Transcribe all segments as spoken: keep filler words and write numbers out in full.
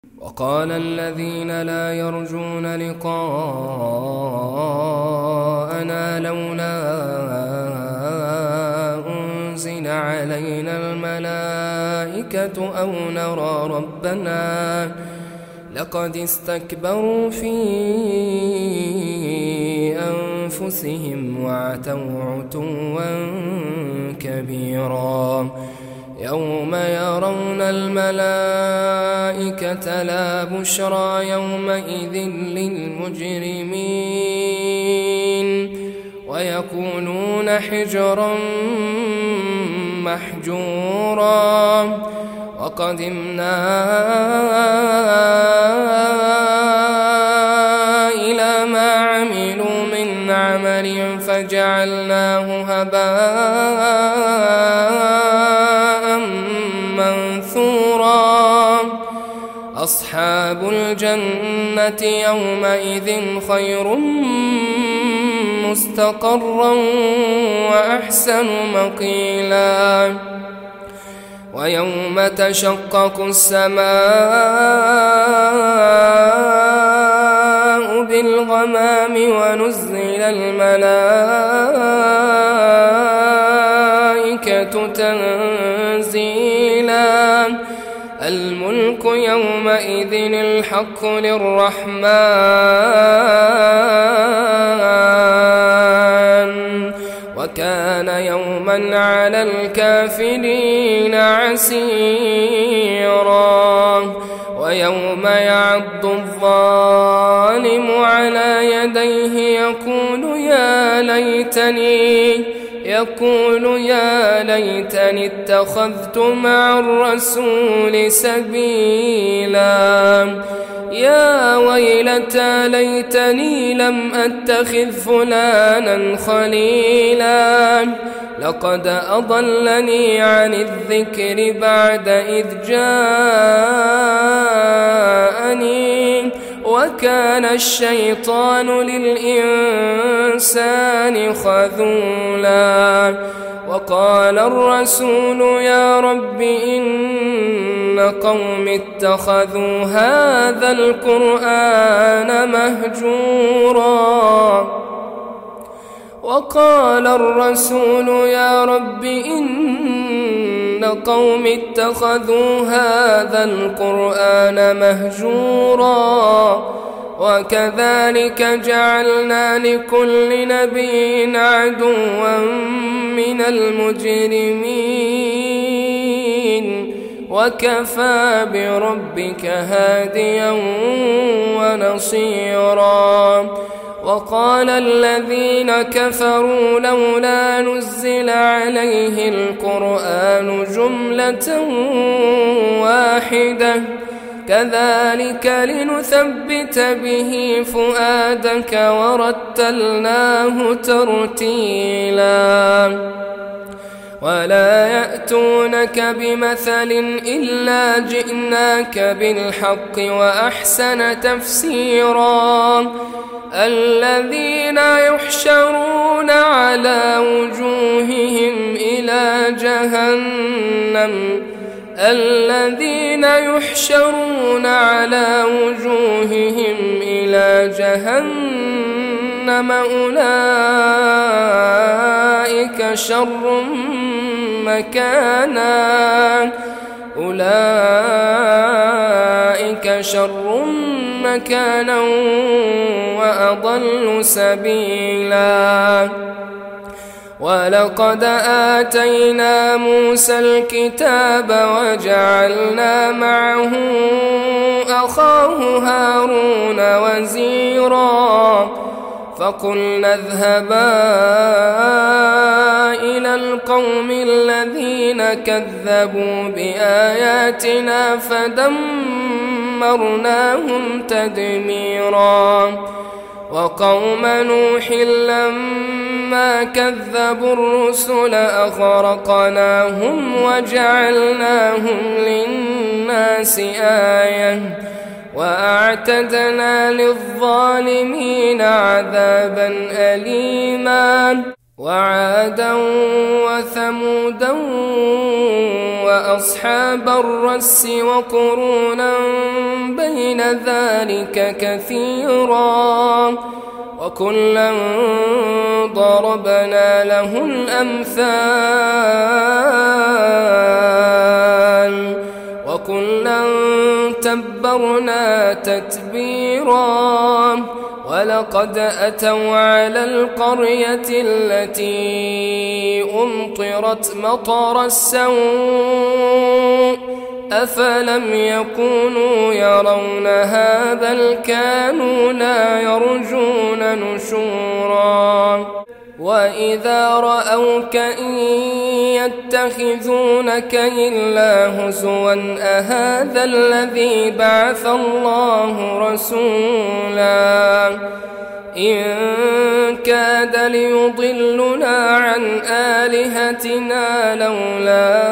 وقال الذين لا يرجون لقاءنا لولا أنزل علينا الملائكة أو نرى ربنا لقد استكبروا في أنفسهم وعتوا عتوا كبيرا. يوم يرون الملائكة لا بشرى يومئذ للمجرمين ويقولون حجرا محجورا. وقدمنا إلى ما عملوا من عمل فجعلناه هباء منثورا. أصحاب الجنة يومئذ خير مستقرا وأحسن مقيلا. ويوم تشقق السماء بالغمام ونزل الملائكة تنزيلا. الملك يومئذ الحق للرحمن وكان يوما على الكافرين عسيرا. ويوم يعض الظالم على يديه يقول يا ليتني يقول يا ليتني اتخذت مع الرسول سبيلا. يا ويلتى ليتني لم أتخذ فلانا خليلا لقد أضلني عن الذكر بعد إذ جاءني وكان الشيطان للإنسان خذولا. وقال الرسول يا رب إن قوم اتخذوا هذا القرآن مهجورا. وقال الرسول يا رب إن قوم اتخذوا هذا القرآن مهجورا. وكذلك جعلنا لكل نبي عدوا من المجرمين وكفى بربك هاديا ونصيرا. وقال الذين كفروا لولا نزل عليه القرآن جملة واحدة كذلك لنثبت به فؤادك ورتلناه ترتيلا. ولا يأتونك بمثل إلا جئناك بالحق وأحسن تفسيرا. الذين يحشرون على وجوههم إلى جهنم الذين يحشرون على وجوههم إلى جهنم أولئك شر مكانا أولئك شر مكانا وأضل سبيلا. ولقد آتينا موسى الكتاب وجعلنا معه أخاه هارون وزيرا. فقلنا اذهبا إلى القوم الذين كذبوا بآياتنا فدمرناهم تدميرا. وقوم نوح لما كذبوا الرسل أغرقناهم وجعلناهم للناس آية وأعتدنا للظالمين عذابا أليما. وعادا وثمودا وأصحاب الرس وقرونا بين ذلك كثيرا وكلا ضربنا له الأمثال وكلا تبرنا تتبيرا ولقد أتوا على القرية التي أمطرت مطر السوء أفلم يكونوا يرونها بل كانوا لا يرجون نشورا وإذا رأوك إن يتخذونك إلا هزوا أهذا الذي بعث الله رسولا إن كاد ليضلنا عن آلهتنا لولا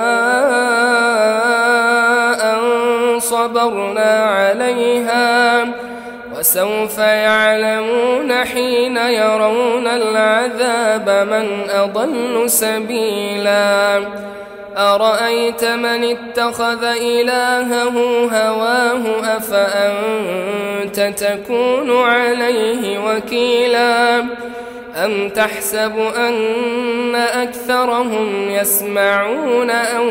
أن صبرنا عليها وسوف يعلمون حين يرون العذاب من أضل سبيلا أرأيت من اتخذ إلهه هواه أفأنت تكون عليه وكيلا أم تحسب أن أكثرهم يسمعون أو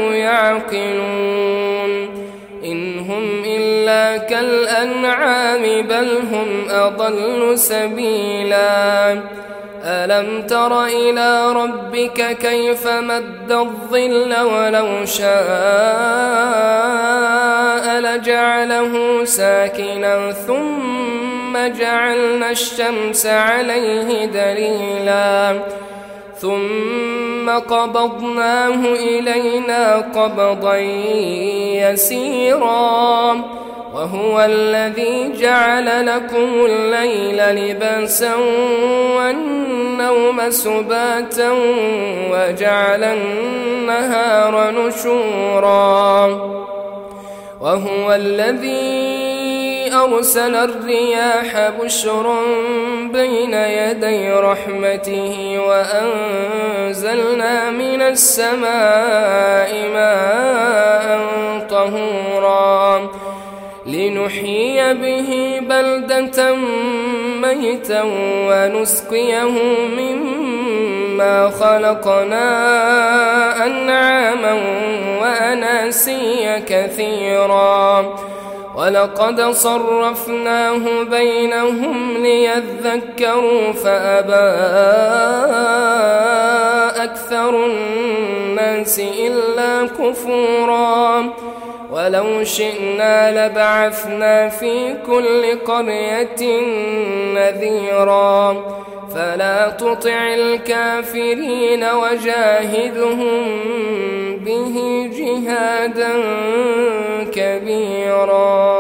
يعقلون إن هم إلا كالأنعام بل هم أضل سبيلا ألم تر إلى ربك كيف مد الظل ولو شاء لجعله ساكنا ثم جعلنا الشمس عليه دليلا ثم قبضناه إلينا قبضا يسيرا وهو الذي جعل لكم الليل لباسا والنوم سباتا وجعل النهار نشورا وهو الذي أرسل الرياح بشرا بين يدي رحمته وأنزلنا من السماء ماء طهورا لنحيي به بلدة ميتا ونسقيه مما خلقنا أنعاما وأناسيا كثيرا ولقد صرفناه بينهم ليذكروا فأبى أكثر الناس إلا كفورا ولو شئنا لبعثنا في كل قرية نذيرا فلا تطع الكافرين وجاهدهم به جهادا كبيرا.